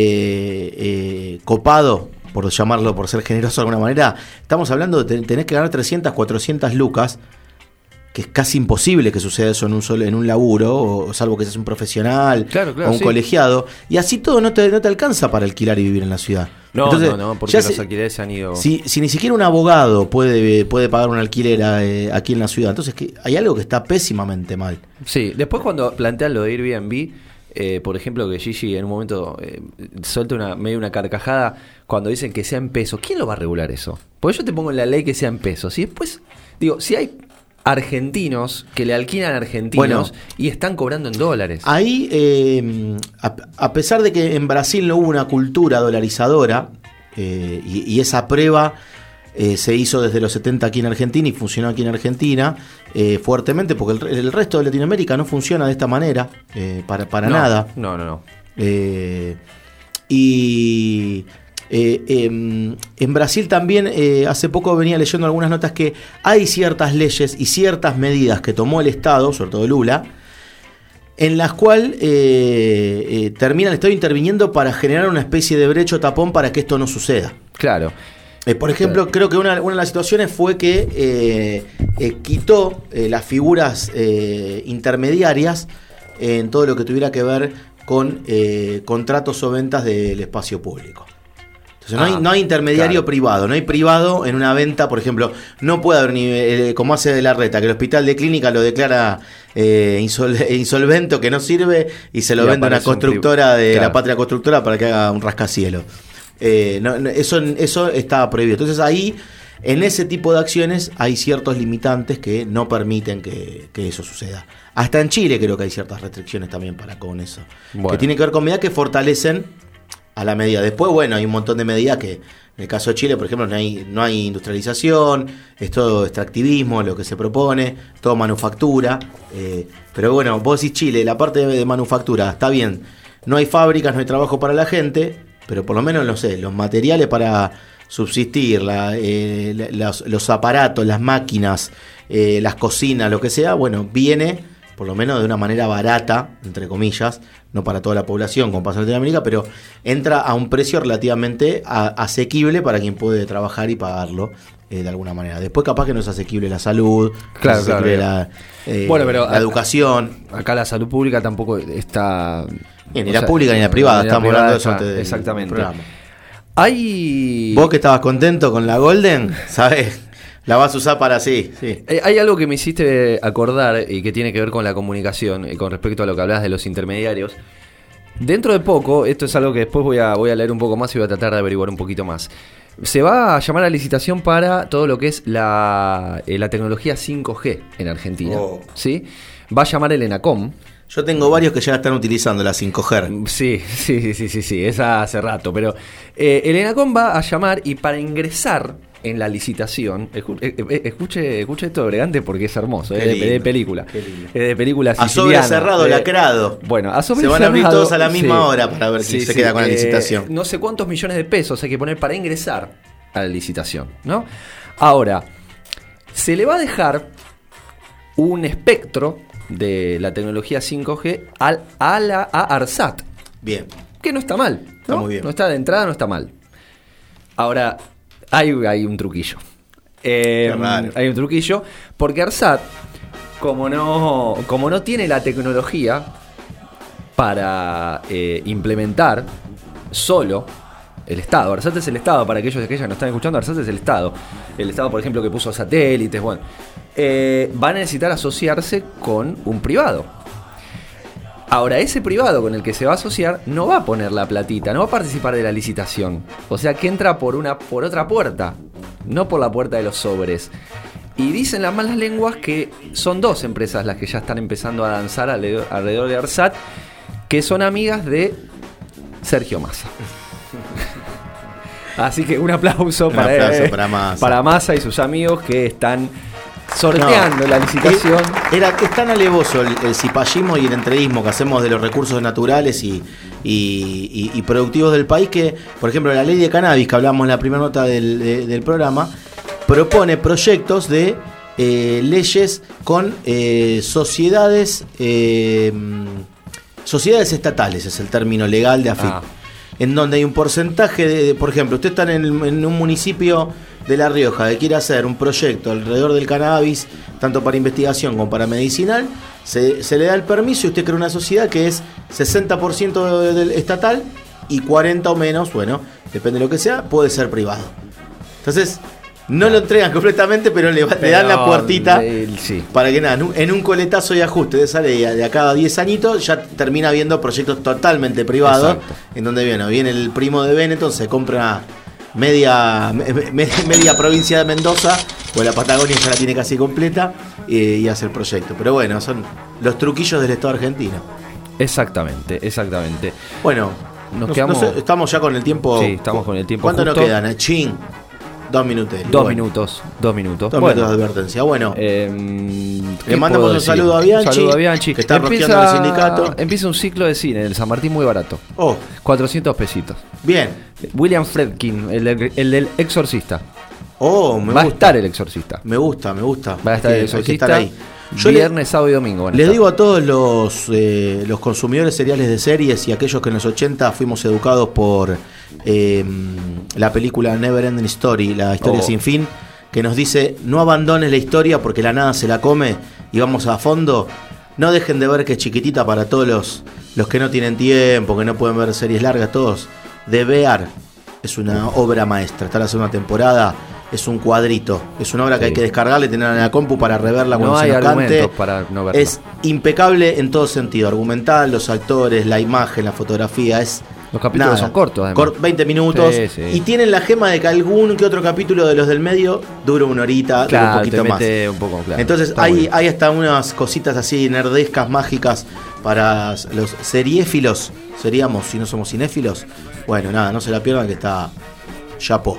copado, por llamarlo, por ser generoso de alguna manera, estamos hablando de tenés que ganar 300, 400 lucas, que es casi imposible que suceda eso en un laburo, o salvo que seas un profesional o un colegiado, y así todo no te alcanza para alquilar y vivir en la ciudad. No, entonces, no, porque los alquileres se han ido... Si ni siquiera un abogado puede pagar un alquiler aquí en la ciudad, entonces hay algo que está pésimamente mal. Sí, después cuando plantean lo de Airbnb, por ejemplo, que Gigi en un momento suelta medio una carcajada cuando dicen que sea en pesos. ¿Quién lo va a regular eso? Porque yo te pongo en la ley que sea en pesos. Y después, digo, si hay argentinos que le alquilan a argentinos y están cobrando en dólares. Ahí, a pesar de que en Brasil no hubo una cultura dolarizadora, y esa prueba se hizo desde los 70 aquí en Argentina y funcionó aquí en Argentina fuertemente, porque el resto de Latinoamérica no funciona de esta manera, para nada. No. En Brasil también, hace poco venía leyendo algunas notas que hay ciertas leyes y ciertas medidas que tomó el Estado, sobre todo Lula, en las cuales termina el Estado interviniendo para generar una especie de brecho tapón para que esto no suceda. Claro. Por ejemplo, creo que una de las situaciones fue que quitó las figuras intermediarias en todo lo que tuviera que ver con contratos o ventas del espacio público. Entonces no hay intermediario privado, no hay privado en una venta, por ejemplo, no puede haber como hace de la Reta, que el hospital de clínica lo declara insolvente o que no sirve y se lo vende a una constructora de la patria constructora para que haga un rascacielos. Eso está prohibido. Entonces ahí, en ese tipo de acciones, hay ciertos limitantes que no permiten que eso suceda. Hasta en Chile creo que hay ciertas restricciones también con eso, que tienen que ver con medidas que fortalecen a la medida. Después, hay un montón de medidas que, en el caso de Chile, por ejemplo, no hay industrialización, es todo extractivismo lo que se propone, todo manufactura. Pero vos decís Chile, la parte de manufactura está bien, no hay fábricas, no hay trabajo para la gente, pero por lo menos, los materiales para subsistir, los aparatos, las máquinas, las cocinas, lo que sea, viene por lo menos de una manera barata, entre comillas, no para toda la población, como pasa en Latinoamérica, pero entra a un precio relativamente asequible para quien puede trabajar y pagarlo de alguna manera. Después capaz que no es asequible la salud, claro, la educación. Acá la salud pública tampoco está... Ni la pública ni la privada, estamos hablando de eso antes del exactamente. programa. Vos que estabas contento con la Golden, ¿sabes? La vas a usar para sí. Hay algo que me hiciste acordar y que tiene que ver con la comunicación, con respecto a lo que hablabas de los intermediarios. Dentro de poco, esto es algo que después voy a leer un poco más y voy a tratar de averiguar un poquito más. Se va a llamar a licitación para todo lo que es la tecnología 5G en Argentina. ¿Sí? Va a llamar el ENACOM. Yo tengo varios que ya están utilizando la 5G. Sí, esa hace rato. Pero el ENACOM va a llamar y para ingresar en la licitación, escuche esto, Bregante, porque es hermoso, es de película. De película siciliana. A sobre cerrado, lacrado. Bueno, a sobre se van cerrado, a abrir todos a la misma hora para ver si se queda con la licitación. No sé cuántos millones de pesos hay que poner para ingresar a la licitación, ¿no? Ahora, se le va a dejar un espectro de la tecnología 5G a ARSAT. Bien. Que no está mal, ¿no? Está muy bien. No está de entrada, no está mal. Ahora, hay un truquillo. Hay un truquillo, porque ARSAT, como no tiene la tecnología para implementar solo el Estado. ARSAT es el Estado, para aquellos que no están escuchando, ARSAT es el Estado. El Estado, por ejemplo, que puso satélites, va a necesitar asociarse con un privado. Ahora, ese privado con el que se va a asociar no va a poner la platita, no va a participar de la licitación. O sea que entra por otra puerta, no por la puerta de los sobres. Y dicen las malas lenguas que son dos empresas las que ya están empezando a danzar alrededor de ARSAT, que son amigas de Sergio Massa. Así que un aplauso para Massa y sus amigos que están sorteando la licitación. Es tan alevoso el cipallismo y el entreguismo que hacemos de los recursos naturales y productivos del país que, por ejemplo, la ley de cannabis, que hablamos en la primera nota del programa, propone proyectos de leyes con sociedades estatales, es el término legal de AFIP. En donde hay un porcentaje por ejemplo, usted está en un municipio de La Rioja que quiere hacer un proyecto alrededor del cannabis, tanto para investigación como para medicinal, se le da el permiso y usted crea una sociedad que es 60% estatal y 40 o menos, bueno, depende de lo que sea, puede ser privado. Entonces, no lo entregan completamente, pero le dan la puertita para que nada, en un coletazo de ajuste de esa ley de a cada 10 añitos ya termina viendo proyectos totalmente privados. Exacto. En donde viene el primo de Benetton, se compra media provincia de Mendoza, pues la Patagonia ya la tiene casi completa, y hace el proyecto. Pero bueno, son los truquillos del Estado argentino. Exactamente. Bueno, estamos ya con el tiempo. Sí, estamos con el tiempo. ¿Cuánto nos quedan? Chin. 2 minutos. 2 minutos. 2 minutos. 2 minutos de advertencia. Bueno, le mandamos un saludo a Bianchi. Que está rosqueando el sindicato. Empieza un ciclo de cine en el San Martín muy barato. 400 pesitos. Bien. William Friedkin, el del Exorcista. Va a estar el Exorcista. Me gusta. Va a estar el Exorcista. Hay que estar ahí. Viernes, sábado y domingo. Les digo a todos los consumidores seriales de series y aquellos que en los 80 fuimos educados por la película Never Ending Story, la historia sin fin, que nos dice: no abandones la historia porque la nada se la come, y vamos a fondo. No dejen de ver que es chiquitita para todos los que no tienen tiempo, que no pueden ver series largas. Todos, The Bear es una obra maestra. Está la segunda temporada. Es un cuadrito, es una obra que hay que descargarle y tener en la compu para reverla cuando se nos cante. Para no verla. Es impecable en todo sentido, argumental, los actores, la imagen, la fotografía, los capítulos son cortos, además. 20 minutos, y tienen la gema de que algún que otro capítulo de los del medio dura una horita, claro, un poquito más. Un poco, claro. Entonces hay hasta unas cositas así nerdescas, mágicas para los seriéfilos, seríamos si no somos cinéfilos. Bueno, nada, no se la pierdan, que está chapó.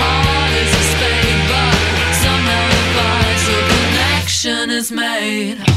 Is made.